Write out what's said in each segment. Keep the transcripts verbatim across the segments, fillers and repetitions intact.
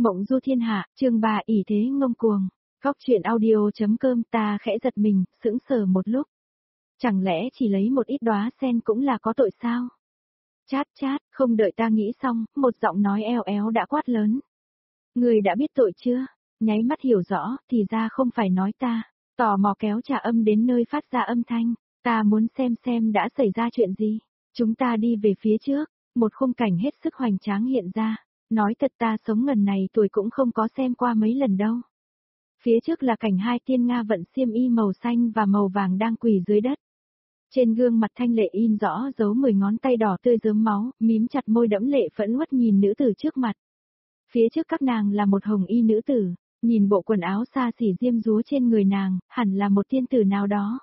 Mộng du thiên hạ, chương ba ỷ thế ngông cuồng. Góc truyện audio.com ta khẽ giật mình, sững sờ một lúc. Chẳng lẽ chỉ lấy một ít đóa sen cũng là có tội sao? Chát chát, không đợi ta nghĩ xong, một giọng nói eo éo đã quát lớn. Người đã biết tội chưa? Nháy mắt hiểu rõ, thì ra không phải nói ta. Tò mò kéo trà âm đến nơi phát ra âm thanh. Ta muốn xem xem đã xảy ra chuyện gì. Chúng ta đi về phía trước, một khung cảnh hết sức hoành tráng hiện ra. Nói thật ta sống ngần này tuổi cũng không có xem qua mấy lần đâu. Phía trước là cảnh hai tiên Nga vận xiêm y màu xanh và màu vàng đang quỳ dưới đất. Trên gương mặt thanh lệ in rõ dấu mười ngón tay đỏ tươi rớm máu, mím chặt môi đẫm lệ phẫn uất nhìn nữ tử trước mặt. Phía trước các nàng là một hồng y nữ tử, nhìn bộ quần áo xa xỉ diêm dúa trên người nàng, hẳn là một tiên tử nào đó.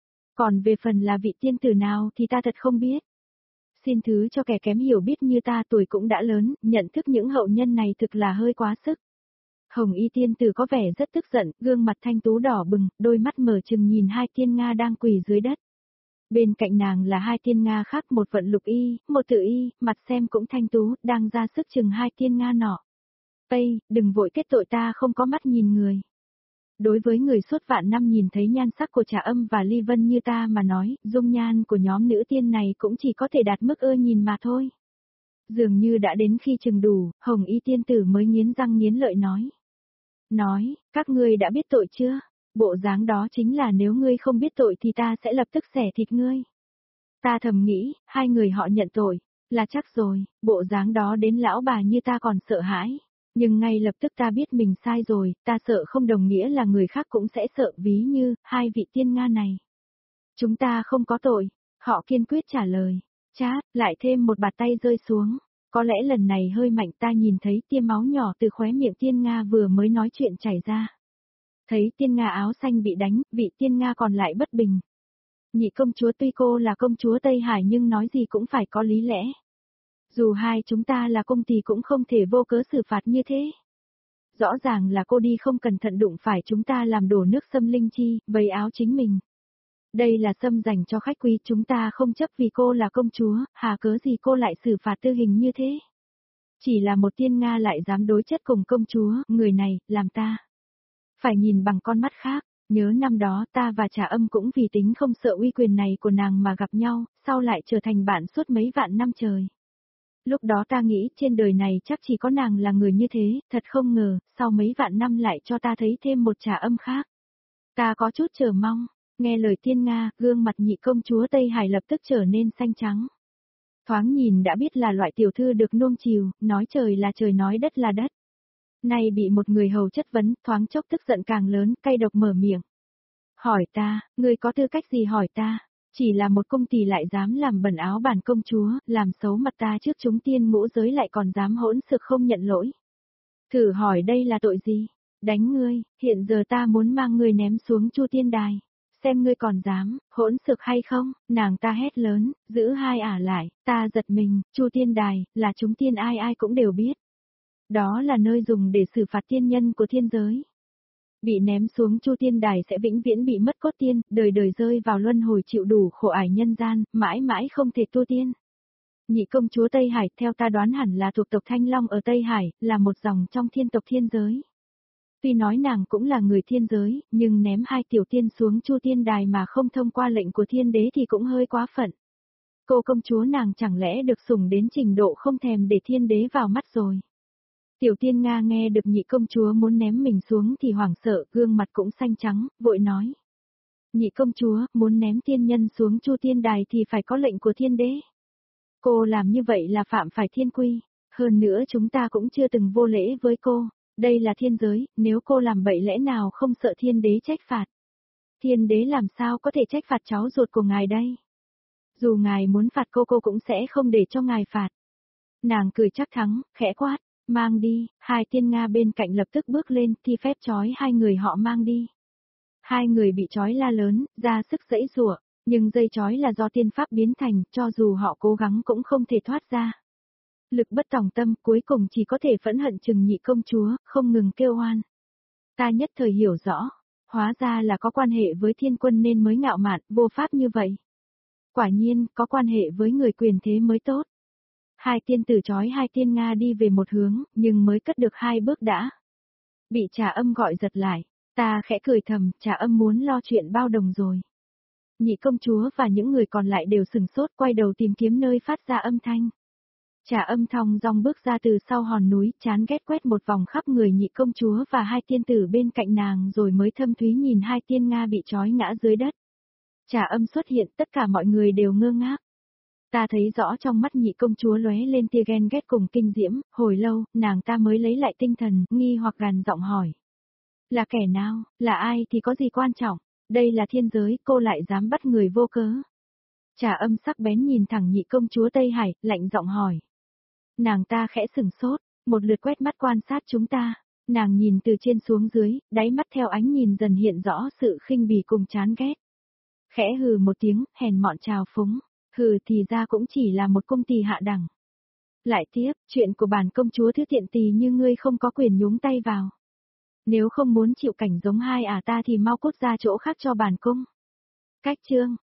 Còn về phần là vị tiên tử nào thì ta thật không biết. Xin thứ cho kẻ kém hiểu biết như ta tuổi cũng đã lớn, nhận thức những hậu nhân này thực là hơi quá sức. Hồng y tiên tử có vẻ rất tức giận, gương mặt thanh tú đỏ bừng, đôi mắt mở trừng nhìn hai tiên Nga đang quỳ dưới đất. Bên cạnh nàng là hai tiên Nga khác, một vận lục y, một tự y, mặt xem cũng thanh tú, đang ra sức chừng hai tiên Nga nọ. Tây, đừng vội kết tội, ta không có mắt nhìn người. Đối với người suốt vạn năm nhìn thấy nhan sắc của Trà Âm và Ly Vân như ta mà nói, dung nhan của nhóm nữ tiên này cũng chỉ có thể đạt mức ưa nhìn mà thôi. Dường như đã đến khi chừng đủ, hồng y tiên tử mới nghiến răng nghiến lợi nói. Nói, các ngươi đã biết tội chưa? Bộ dáng đó chính là nếu ngươi không biết tội thì ta sẽ lập tức xẻ thịt ngươi. Ta thầm nghĩ, hai người họ nhận tội, là chắc rồi, bộ dáng đó đến lão bà như ta còn sợ hãi. Nhưng ngay lập tức ta biết mình sai rồi, ta sợ không đồng nghĩa là người khác cũng sẽ sợ, ví như, hai vị tiên Nga này. Chúng ta không có tội, họ kiên quyết trả lời. Chát, lại thêm một bạt tay rơi xuống. Có lẽ lần này hơi mạnh, ta nhìn thấy tia máu nhỏ từ khóe miệng tiên Nga vừa mới nói chuyện chảy ra. Thấy tiên Nga áo xanh bị đánh, vị tiên Nga còn lại bất bình. Nhị công chúa tuy cô là công chúa Tây Hải nhưng nói gì cũng phải có lý lẽ. Dù hai chúng ta là công thì cũng không thể vô cớ xử phạt như thế. Rõ ràng là cô đi không cẩn thận đụng phải chúng ta làm đổ nước xâm linh chi, vây áo chính mình. Đây là xâm dành cho khách quý, chúng ta không chấp vì cô là công chúa, hà cớ gì cô lại xử phạt tư hình như thế. Chỉ là một tiên Nga lại dám đối chất cùng công chúa, người này, làm ta phải nhìn bằng con mắt khác. Nhớ năm đó ta và Trà Âm cũng vì tính không sợ uy quyền này của nàng mà gặp nhau, sau lại trở thành bạn suốt mấy vạn năm trời. Lúc đó ta nghĩ trên đời này chắc chỉ có nàng là người như thế, thật không ngờ, sau mấy vạn năm lại cho ta thấy thêm một Trà Âm khác. Ta có chút chờ mong, nghe lời tiên Nga, gương mặt nhị công chúa Tây Hải lập tức trở nên xanh trắng. Thoáng nhìn đã biết là loại tiểu thư được nuông chiều, nói trời là trời nói đất là đất. Nay bị một người hầu chất vấn, thoáng chốc tức giận càng lớn, cay độc mở miệng. Hỏi ta, ngươi có tư cách gì hỏi ta? Chỉ là một công tỳ lại dám làm bẩn áo bản công chúa, làm xấu mặt ta trước chúng tiên ngũ giới lại còn dám hỗn xược không nhận lỗi. Thử hỏi đây là tội gì? Đánh ngươi, hiện giờ ta muốn mang ngươi ném xuống Chu Tiên Đài. Xem ngươi còn dám, hỗn xược hay không? Nàng ta hét lớn, giữ hai ả lại, ta giật mình, Chu Tiên Đài, là chúng tiên ai ai cũng đều biết. Đó là nơi dùng để xử phạt tiên nhân của thiên giới. Bị ném xuống Chu Tiên Đài sẽ vĩnh viễn bị mất cốt tiên, đời đời rơi vào luân hồi chịu đủ khổ ải nhân gian, mãi mãi không thể tu tiên. Nhị công chúa Tây Hải theo ta đoán hẳn là thuộc tộc Thanh Long ở Tây Hải, là một dòng trong thiên tộc thiên giới. Tuy nói nàng cũng là người thiên giới, nhưng ném hai tiểu tiên xuống Chu Tiên Đài mà không thông qua lệnh của thiên đế thì cũng hơi quá phận. Cô công chúa nàng chẳng lẽ được sủng đến trình độ không thèm để thiên đế vào mắt rồi. Tiểu tiên Nga nghe được nhị công chúa muốn ném mình xuống thì hoảng sợ, gương mặt cũng xanh trắng, vội nói. Nhị công chúa, muốn ném tiên nhân xuống Chu Tiên Đài thì phải có lệnh của thiên đế. Cô làm như vậy là phạm phải thiên quy, hơn nữa chúng ta cũng chưa từng vô lễ với cô, đây là thiên giới, nếu cô làm bậy lẽ nào không sợ thiên đế trách phạt. Thiên đế làm sao có thể trách phạt cháu ruột của ngài đây? Dù ngài muốn phạt cô cô cũng sẽ không để cho ngài phạt. Nàng cười chắc thắng, khẽ quát. Mang đi, hai tiên Nga bên cạnh lập tức bước lên, thi phép trói hai người họ mang đi. Hai người bị trói la lớn, ra sức giãy giụa, nhưng dây trói là do tiên pháp biến thành, cho dù họ cố gắng cũng không thể thoát ra. Lực bất tòng tâm, cuối cùng chỉ có thể phẫn hận chừng nhị công chúa, không ngừng kêu oan. Ta nhất thời hiểu rõ, hóa ra là có quan hệ với thiên quân nên mới ngạo mạn, vô pháp như vậy. Quả nhiên, có quan hệ với người quyền thế mới tốt. Hai tiên tử trói hai tiên Nga đi về một hướng, nhưng mới cất được hai bước đã. Bị Trà Âm gọi giật lại, ta khẽ cười thầm, Trà Âm muốn lo chuyện bao đồng rồi. Nhị công chúa và những người còn lại đều sừng sốt quay đầu tìm kiếm nơi phát ra âm thanh. Trà Âm thong dong bước ra từ sau hòn núi, chán ghét quét một vòng khắp người nhị công chúa và hai tiên tử bên cạnh nàng rồi mới thâm thúy nhìn hai tiên Nga bị trói ngã dưới đất. Trà Âm xuất hiện, tất cả mọi người đều ngơ ngác. Ta thấy rõ trong mắt nhị công chúa lóe lên tia ghen ghét cùng kinh diễm, hồi lâu, nàng ta mới lấy lại tinh thần, nghi hoặc gằn giọng hỏi. Là kẻ nào, là ai thì có gì quan trọng, đây là thiên giới, cô lại dám bắt người vô cớ. Trà Âm sắc bén nhìn thẳng nhị công chúa Tây Hải, lạnh giọng hỏi. Nàng ta khẽ sừng sốt, một lượt quét mắt quan sát chúng ta, nàng nhìn từ trên xuống dưới, đáy mắt theo ánh nhìn dần hiện rõ sự khinh bỉ cùng chán ghét. Khẽ hừ một tiếng, hèn mọn trào phúng. Hừ thì ra cũng chỉ là một cung tỳ hạ đẳng. Lại tiếp, chuyện của bản công chúa thứ tiện tỳ như ngươi không có quyền nhúng tay vào. Nếu không muốn chịu cảnh giống hai à ta thì mau cút ra chỗ khác cho bản cung. Cách chương.